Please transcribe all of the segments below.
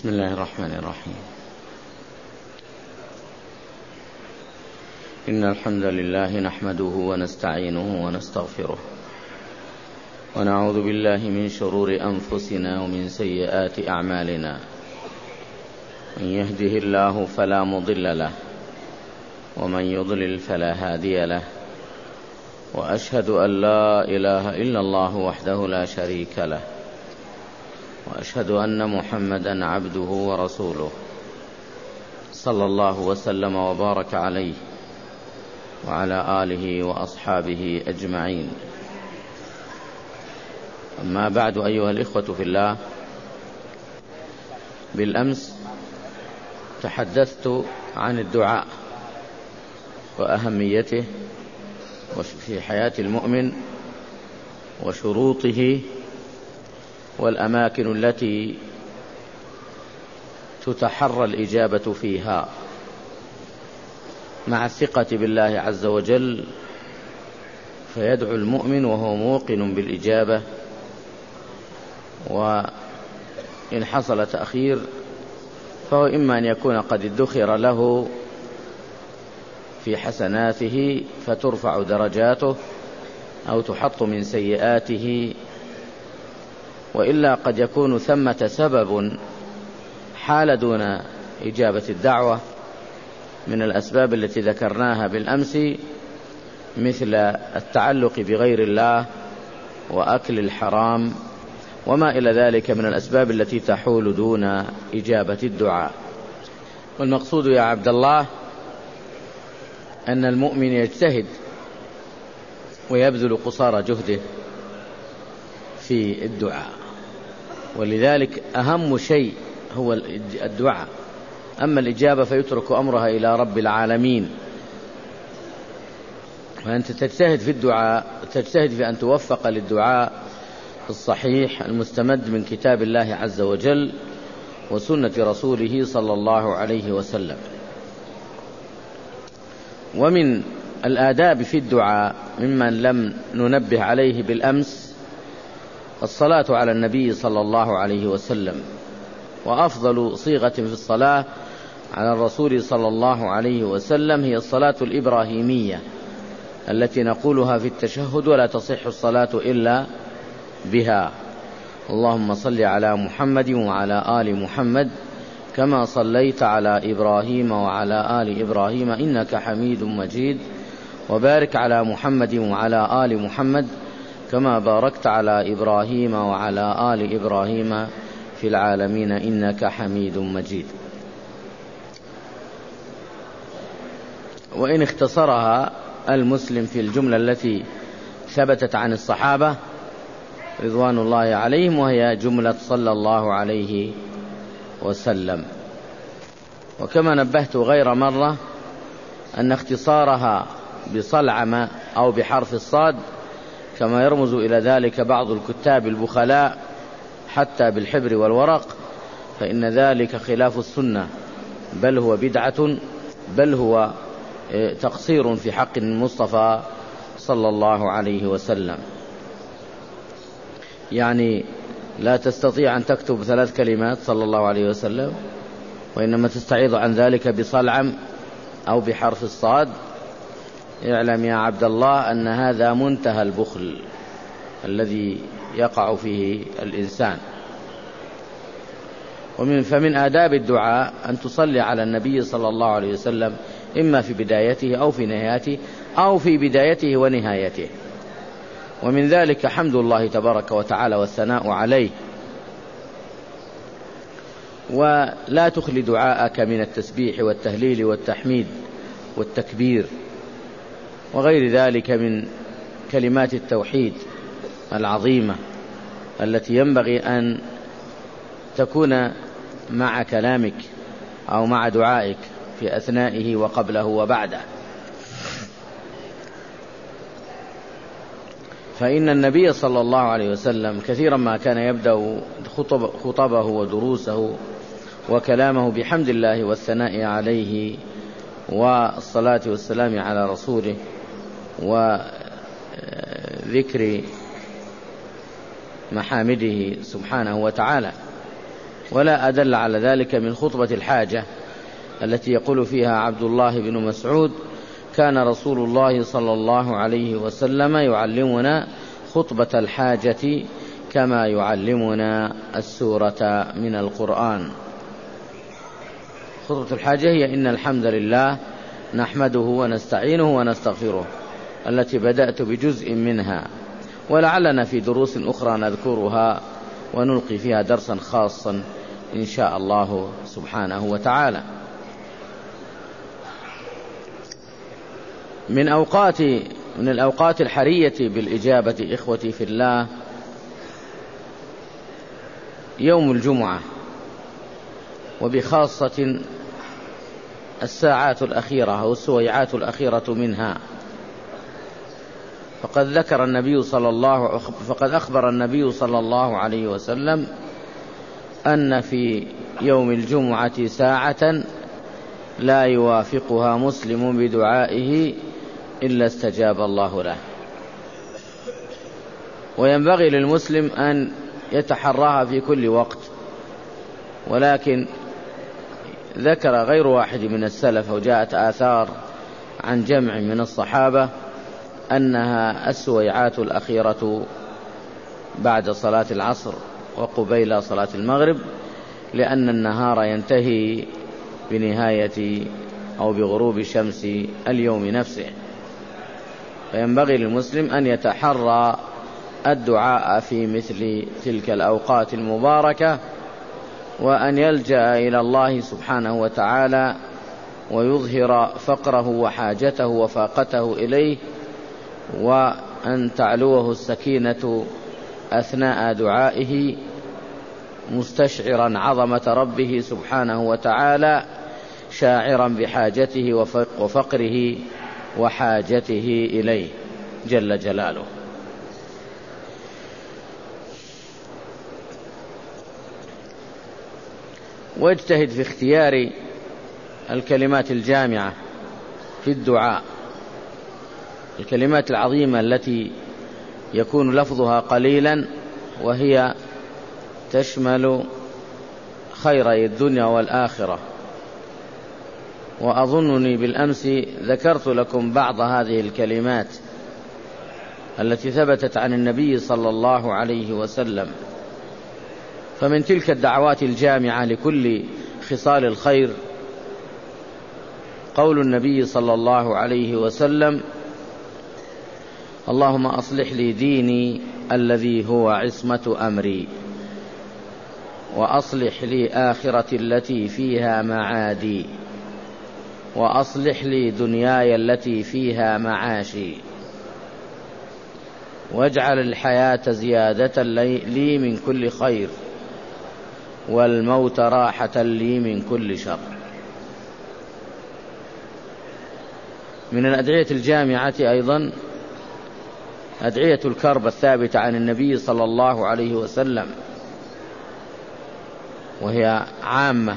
بسم الله الرحمن الرحيم. إن الحمد لله نحمده ونستعينه ونستغفره ونعوذ بالله من شرور أنفسنا ومن سيئات أعمالنا. من يهده الله فلا مضل له ومن يضلل فلا هادي له، وأشهد أن لا إله إلا الله وحده لا شريك له، وأشهد أن محمدا عبده ورسوله صلى الله وسلم وبارك عليه وعلى آله وأصحابه أجمعين. أما بعد، أيها الإخوة في الله، بالأمس تحدثت عن الدعاء وأهميته في حياة المؤمن وشروطه والأماكن التي تتحرى الإجابة فيها، مع الثقة بالله عز وجل. فيدعو المؤمن وهو موقن بالإجابة، وإن حصل تأخير فهو إما أن يكون قد ادخر له في حسناته فترفع درجاته، أو تحط من سيئاته، وإلا قد يكون ثمة سبب حال دون إجابة الدعوة من الأسباب التي ذكرناها بالأمس، مثل التعلق بغير الله وأكل الحرام وما إلى ذلك من الأسباب التي تحول دون إجابة الدعاء. والمقصود يا عبد الله أن المؤمن يجتهد ويبذل قصارى جهده في الدعاء، ولذلك أهم شيء هو الدعاء. أما الإجابة فيترك أمرها إلى رب العالمين. فأنت تجتهد في الدعاء، تجتهد في أن توفق للدعاء الصحيح المستمد من كتاب الله عز وجل وسنة رسوله صلى الله عليه وسلم. ومن الآداب في الدعاء ممن لم ننبه عليه بالأمس الصلاة على النبي صلى الله عليه وسلم. وأفضل صيغة في الصلاة على الرسول صلى الله عليه وسلم هي الصلاة الإبراهيمية التي نقولها في التشهد، ولا تصح الصلاة إلا بها. اللهم صل على محمد وعلى آل محمد كما صليت على إبراهيم وعلى آل إبراهيم إنك حميد مجيد، وبارك على محمد وعلى آل محمد كما باركت على إبراهيم وعلى آل إبراهيم في العالمين إنك حميد مجيد. وإن اختصرها المسلم في الجملة التي ثبتت عن الصحابة رضوان الله عليهم، وهي جملة صلى الله عليه وسلم. وكما نبهت غير مرة أن اختصارها بصلعم أو بحرف الصاد، كما يرمز إلى ذلك بعض الكتاب البخلاء حتى بالحبر والورق، فإن ذلك خلاف السنة، بل هو بدعة، بل هو تقصير في حق المصطفى صلى الله عليه وسلم. يعني لا تستطيع أن تكتب 3 كلمات صلى الله عليه وسلم، وإنما تستعيض عن ذلك بصلعم أو بحرف الصاد. اعلم يا عبد الله أن هذا منتهى البخل الذي يقع فيه الإنسان. فمن آداب الدعاء أن تصلي على النبي صلى الله عليه وسلم، إما في بدايته أو في نهايته أو في بدايته ونهايته. ومن ذلك حمد الله تبارك وتعالى والثناء عليه. ولا تخلي دعاءك من التسبيح والتهليل والتحميد والتكبير وغير ذلك من كلمات التوحيد العظيمة التي ينبغي أن تكون مع كلامك أو مع دعائك في أثنائه وقبله وبعده. فإن النبي صلى الله عليه وسلم كثيرا ما كان يبدأ خطبه ودروسه وكلامه بحمد الله والثناء عليه والصلاة والسلام على رسوله وذكر محامده سبحانه وتعالى. ولا أدل على ذلك من خطبة الحاجة التي يقول فيها عبد الله بن مسعود: كان رسول الله صلى الله عليه وسلم يعلمنا خطبة الحاجة كما يعلمنا السورة من القرآن. خطبة الحاجة هي: إن الحمد لله نحمده ونستعينه ونستغفره، التي بدأت بجزء منها، ولعلنا في دروس أخرى نذكرها ونلقي فيها درسا خاصا إن شاء الله سبحانه وتعالى. من الأوقات الحرية بالإجابة إخوتي في الله يوم الجمعة، وبخاصة الساعات الأخيرة أو السويعات الأخيرة منها. فقد أخبر النبي صلى الله عليه وسلم أن في يوم الجمعة ساعة لا يوافقها مسلم بدعائه إلا استجاب الله له، وينبغي للمسلم أن يتحراها في كل وقت. ولكن ذكر غير واحد من السلف، وجاءت آثار عن جمع من الصحابة، أنها السويعات الأخيرة بعد صلاة العصر وقبيل صلاة المغرب، لأن النهار ينتهي بنهاية أو بغروب شمس اليوم نفسه. فينبغي للمسلم أن يتحرى الدعاء في مثل تلك الأوقات المباركة، وأن يلجأ إلى الله سبحانه وتعالى ويظهر فقره وحاجته وفاقته إليه، وأن تعلوه السكينة أثناء دعائه، مستشعرا عظمة ربه سبحانه وتعالى، شاعرا بحاجته وفقره وحاجته إليه جل جلاله. واجتهد في اختيار الكلمات الجامعة في الدعاء، الكلمات العظيمة التي يكون لفظها قليلا وهي تشمل خيري الدنيا والآخرة. وأظنني بالأمس ذكرت لكم بعض هذه الكلمات التي ثبتت عن النبي صلى الله عليه وسلم. فمن تلك الدعوات الجامعة لكل خصال الخير قول النبي صلى الله عليه وسلم: اللهم أصلح لي ديني الذي هو عصمة أمري، وأصلح لي آخرتي التي فيها معادي، وأصلح لي دنياي التي فيها معاشي، واجعل الحياة زيادة لي من كل خير، والموت راحة لي من كل شر. من الأدعية الجامعة أيضا أدعية الكرب الثابتة عن النبي صلى الله عليه وسلم، وهي عامة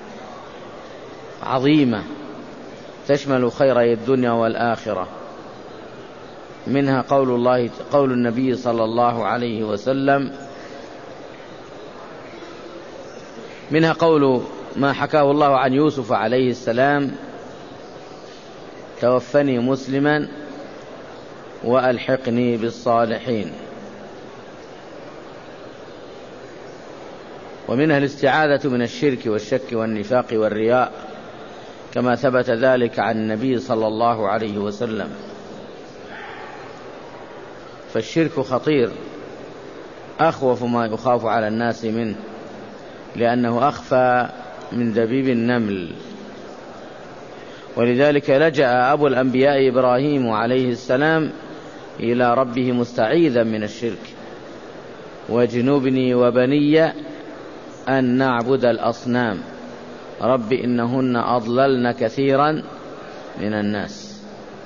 عظيمة تشمل خيري الدنيا والآخرة. منها قول النبي صلى الله عليه وسلم، منها قول ما حكاه الله عن يوسف عليه السلام: توفني مسلما وألحقني بالصالحين. ومنها الاستعاذة من الشرك والشك والنفاق والرياء، كما ثبت ذلك عن النبي صلى الله عليه وسلم. فالشرك خطير، أخوف ما يخاف على الناس منه، لأنه أخفى من دبيب النمل. ولذلك لجأ أبو الأنبياء إبراهيم عليه السلام إلى ربه مستعيذا من الشرك: واجنبني وبني أن نعبد الأصنام رب إنهن أضللن كثيرا من الناس.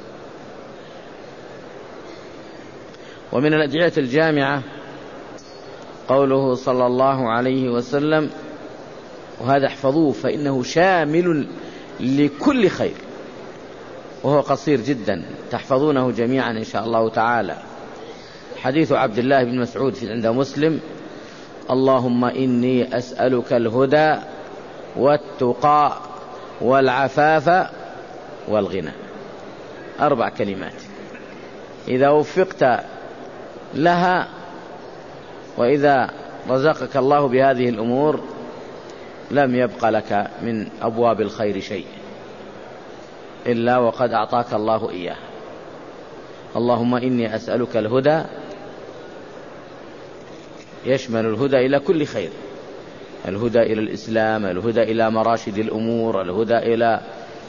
ومن الأدعية الجامعة قوله صلى الله عليه وسلم، وهذا احفظوه فإنه شامل لكل خير، وهو قصير جدا تحفظونه جميعا إن شاء الله تعالى. حديث عبد الله بن مسعود عند مسلم: اللهم إني أسألك الهدى والتقى والعفاف والغنى. 4 كلمات إذا وفقت لها وإذا رزقك الله بهذه الأمور لم يبق لك من أبواب الخير شيء إلا وقد أعطاك الله إياه. اللهم إني أسألك الهدى يشمل الهدى إلى كل خير، الهدى إلى الإسلام، الهدى إلى مراشد الأمور، الهدى إلى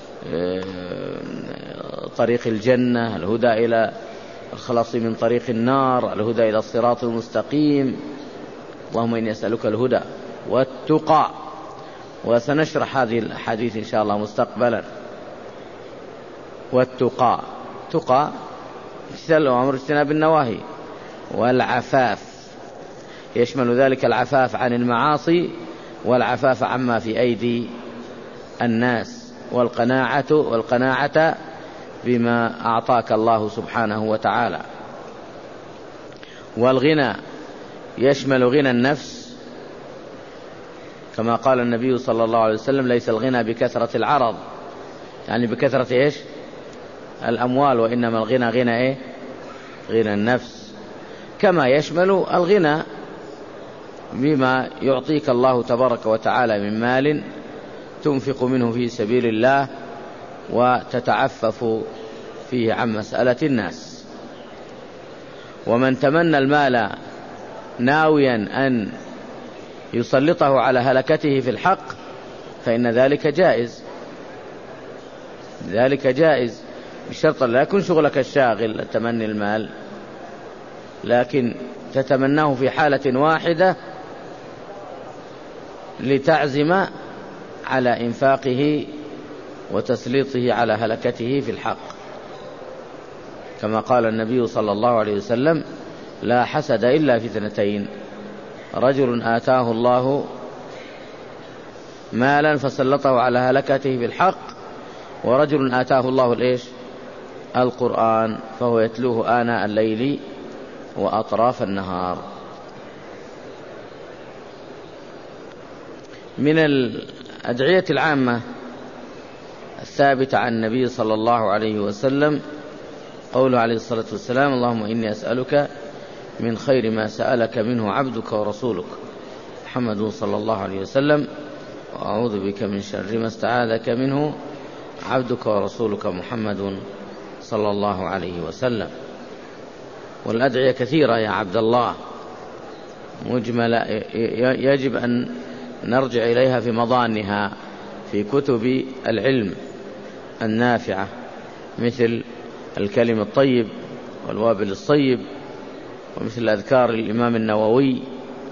طريق الجنة، الهدى إلى الخلاص من طريق النار، الهدى إلى الصراط المستقيم. اللهم إني أسألك الهدى والتقى، وسنشرح هذه الحديث إن شاء الله مستقبلا. والتقى، تقى امتثال الأوامر واجتناب النواهي. والعفاف يشمل ذلك العفاف عن المعاصي والعفاف عما في أيدي الناس، والقناعة بما أعطاك الله سبحانه وتعالى. والغنى يشمل غنى النفس، كما قال النبي صلى الله عليه وسلم: ليس الغنى بكثرة العرض، يعني بكثرة إيش؟ الأموال، وإنما الغنى غنى إيه؟ غنى النفس. كما يشمل الغنى بما يعطيك الله تبارك وتعالى من مال تنفق منه في سبيل الله وتتعفف فيه عن مسألة الناس. ومن تمنى المال ناويا أن يسلطه على هلكته في الحق فإن ذلك جائز، ذلك جائز بشرط لا يكون شغلك الشاغل تمني المال، لكن تتمناه في حالة واحدة لتعزم على إنفاقه وتسليطه على هلكته في الحق، كما قال النبي صلى الله عليه وسلم: لا حسد إلا في 2: رجل آتاه الله مالا فسلطه على هلكته في الحق، ورجل آتاه الله الإيش؟ القرآن فهو يتلوه آناء الليل وأطراف النهار. من الأدعية العامة الثابتة عن النبي صلى الله عليه وسلم قوله عليه الصلاة والسلام: اللهم إني أسألك من خير ما سألك منه عبدك ورسولك محمد صلى الله عليه وسلم، وأعوذ بك من شر ما استعاذك منه عبدك ورسولك محمد صلى الله عليه وسلم. والأدعية كثيرة يا عبد الله مجملة، يجب أن نرجع إليها في مضانها في كتب العلم النافعة، مثل الكلم الطيب والوابل الصيب، ومثل أذكار الإمام النووي،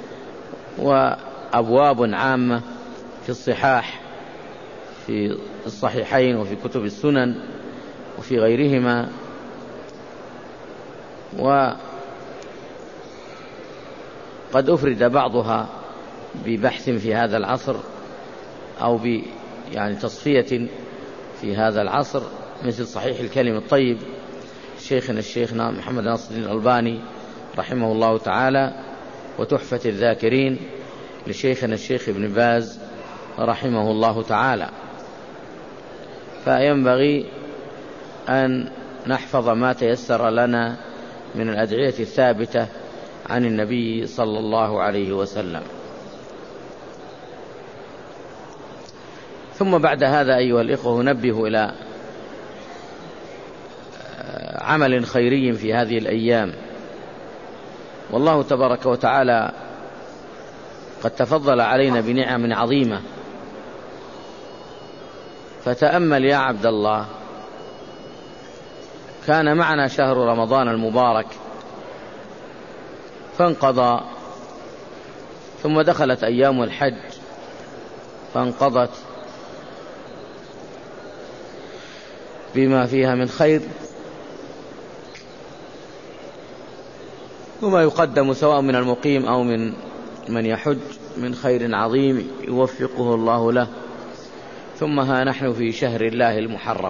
وأبواب عامة في الصحاح في الصحيحين وفي كتب السنن وفي غيرهما. وقد أفرد بعضها ببحث في هذا العصر أو يعني تصفية في هذا العصر، مثل صحيح الكلم الطيب شيخنا الشيخ محمد ناصر الدين الألباني رحمه الله تعالى، وتحفة الذاكرين لشيخنا الشيخ ابن باز رحمه الله تعالى. فينبغي أن نحفظ ما تيسر لنا من الأدعية الثابتة عن النبي صلى الله عليه وسلم. ثم بعد هذا أيها الإخوة ننبه إلى عمل خيري في هذه الأيام. والله تبارك وتعالى قد تفضل علينا بنعم عظيمة، فتأمل يا عبد الله، كان معنا شهر رمضان المبارك فانقضى، ثم دخلت أيام الحج فانقضت بما فيها من خير، وما يقدم سواء من المقيم أو من يحج من خير عظيم يوفقه الله له. ثم ها نحن في شهر الله المحرم،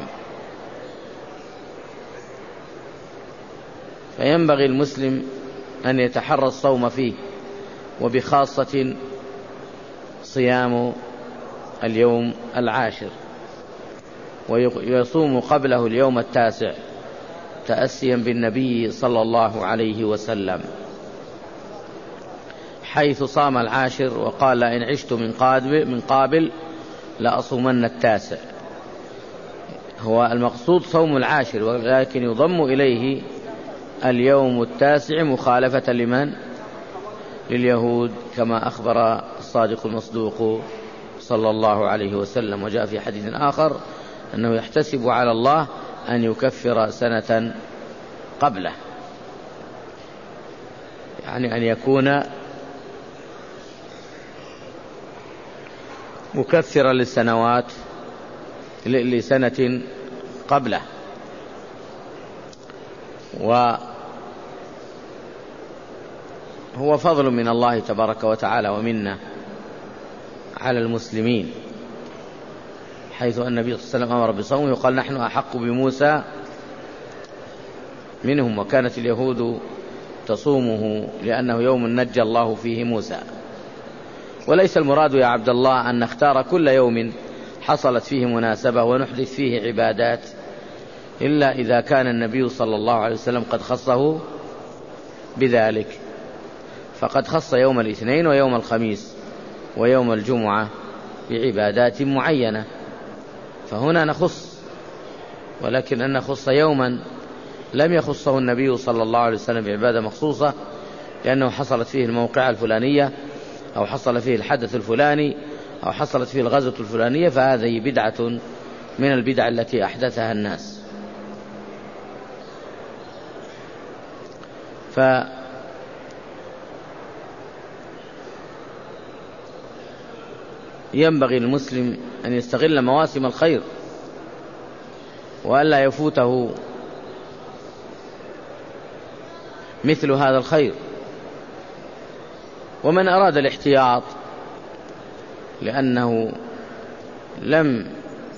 فينبغي المسلم أن يتحرى الصوم فيه وبخاصة صيام اليوم العاشر، ويصوم قبله اليوم التاسع تأسيا بالنبي صلى الله عليه وسلم، حيث صام العاشر وقال: إن عشت من قابل لأصومن التاسع. هو المقصود صوم العاشر، ولكن يضم إليه اليوم التاسع مخالفة لمن؟ لليهود، كما أخبر الصادق المصدوق صلى الله عليه وسلم. وجاء في حديث آخر أنه يحتسب على الله أن يكفر سنة قبله، يعني أن يكون مكفرا لسنة قبله. وهو فضل من الله تبارك وتعالى ومنه على المسلمين، حيث أن النبي صلى الله عليه وسلم أمر بصومه وقال: نحن أحق بموسى منهم، وكانت اليهود تصومه لأنه يوم نجى الله فيه موسى. وليس المراد يا عبد الله أن نختار كل يوم حصلت فيه مناسبة ونحدث فيه عبادات، إلا إذا كان النبي صلى الله عليه وسلم قد خصه بذلك، فقد خص يوم الاثنين ويوم الخميس ويوم الجمعة بعبادات معينة، فهنا نخص. ولكن أن نخص يوما لم يخصه النبي صلى الله عليه وسلم بعبادة مخصوصة لأنه حصلت فيه الموقعة الفلانية، أو حصل فيه الحدث الفلاني، أو حصلت فيه الغزوة الفلانية، فهذه بدعة من البدع التي أحدثها الناس. فينبغي المسلم أن يستغل مواسم الخير وألا يفوته مثل هذا الخير. ومن أراد الاحتياط لأنه لم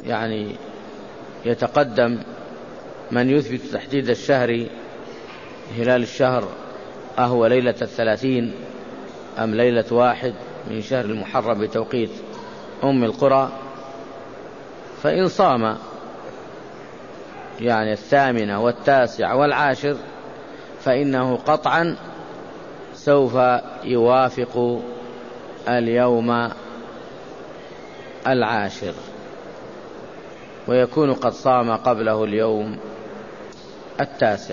يتقدم من يثبت تحديد الشهر هلال الشهر أهو ليلة 30 أم ليلة 1 من شهر المحرم بتوقيت أم القرى، فإن صام 8 والتاسع والعاشر فإنه قطعا سوف يوافق اليوم العاشر، ويكون قد صام قبله اليوم التاسع.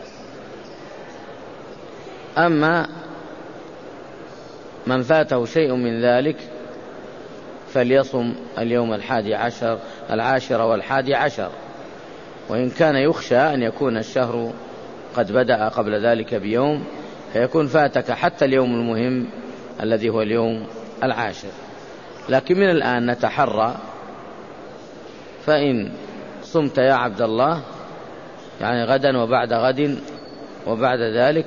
أما من فاته شيء من ذلك فليصم اليوم العاشر والحادي عشر، وإن كان يخشى أن يكون الشهر قد بدأ قبل ذلك بيوم فيكون فاتك حتى اليوم المهم الذي هو اليوم العاشر. لكن من الآن نتحرى، فإن صمت يا عبد الله غدا وبعد غد وبعد ذلك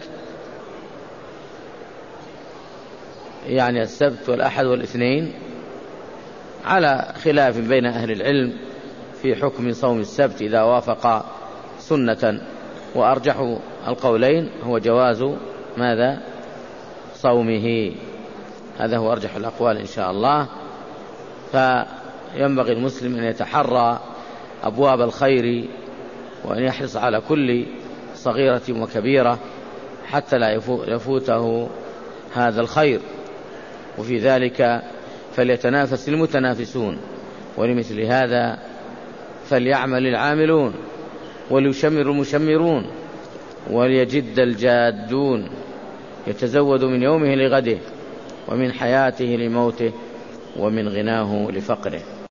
السبت والأحد والاثنين، على خلاف بين أهل العلم في حكم صوم السبت إذا وافق سنة، وأرجح القولين هو جواز ماذا؟ صومه. هذا هو أرجح الأقوال إن شاء الله. فينبغي المسلم أن يتحرى أبواب الخير وأن يحرص على كل صغيرة وكبيرة حتى لا يفوته هذا الخير. وفي ذلك فليتنافس المتنافسون، ولمثل هذا فليعمل العاملون، وليشمر المشمرون، وليجد الجادون. يتزود من يومه لغده، ومن حياته لموته، ومن غناه لفقره.